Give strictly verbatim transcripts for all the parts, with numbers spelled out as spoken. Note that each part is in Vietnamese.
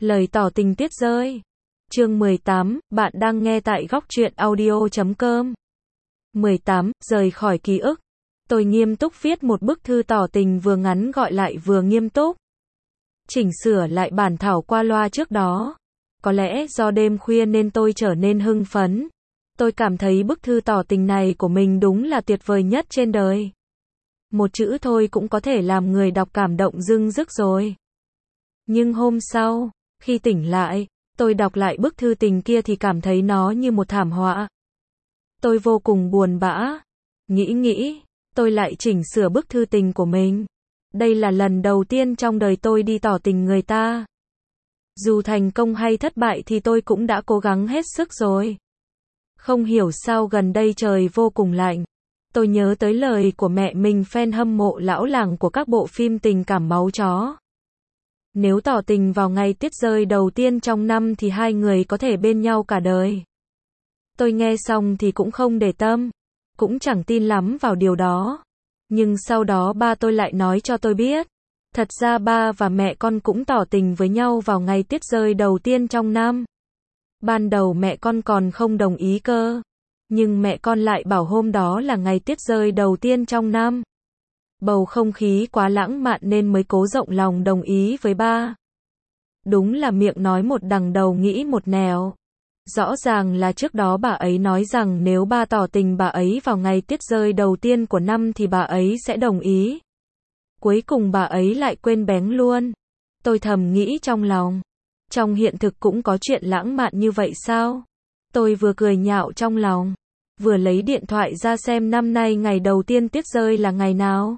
Lời tỏ tình tuyết rơi. Chương mười tám, bạn đang nghe tại góc truyện audio chấm com. mười tám, rời khỏi ký ức. Tôi nghiêm túc viết một bức thư tỏ tình vừa ngắn gọi lại vừa nghiêm túc. Chỉnh sửa lại bản thảo qua loa trước đó. Có lẽ do đêm khuya nên tôi trở nên hưng phấn. Tôi cảm thấy bức thư tỏ tình này của mình đúng là tuyệt vời nhất trên đời. Một chữ thôi cũng có thể làm người đọc cảm động rưng rức rồi. Nhưng hôm sau, khi tỉnh lại, tôi đọc lại bức thư tình kia thì cảm thấy nó như một thảm họa. Tôi vô cùng buồn bã. Nghĩ nghĩ, tôi lại chỉnh sửa bức thư tình của mình. Đây là lần đầu tiên trong đời tôi đi tỏ tình người ta. Dù thành công hay thất bại thì tôi cũng đã cố gắng hết sức rồi. Không hiểu sao gần đây trời vô cùng lạnh. Tôi nhớ tới lời của mẹ mình fan hâm mộ lão làng của các bộ phim tình cảm máu chó. Nếu tỏ tình vào ngày tuyết rơi đầu tiên trong năm thì hai người có thể bên nhau cả đời. Tôi nghe xong thì cũng không để tâm, cũng chẳng tin lắm vào điều đó. Nhưng sau đó ba tôi lại nói cho tôi biết, thật ra ba và mẹ con cũng tỏ tình với nhau vào ngày tuyết rơi đầu tiên trong năm. Ban đầu mẹ con còn không đồng ý cơ, nhưng mẹ con lại bảo hôm đó là ngày tuyết rơi đầu tiên trong năm. Bầu không khí quá lãng mạn nên mới cố rộng lòng đồng ý với ba. Đúng là miệng nói một đằng đầu nghĩ một nẻo. Rõ ràng là trước đó bà ấy nói rằng nếu ba tỏ tình bà ấy vào ngày tuyết rơi đầu tiên của năm thì bà ấy sẽ đồng ý. Cuối cùng bà ấy lại quên bén luôn. Tôi thầm nghĩ trong lòng. Trong hiện thực cũng có chuyện lãng mạn như vậy sao? Tôi vừa cười nhạo trong lòng, vừa lấy điện thoại ra xem năm nay ngày đầu tiên tuyết rơi là ngày nào.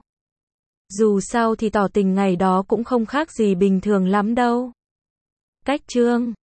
Dù sao thì tỏ tình ngày đó cũng không khác gì bình thường lắm đâu. Cách chương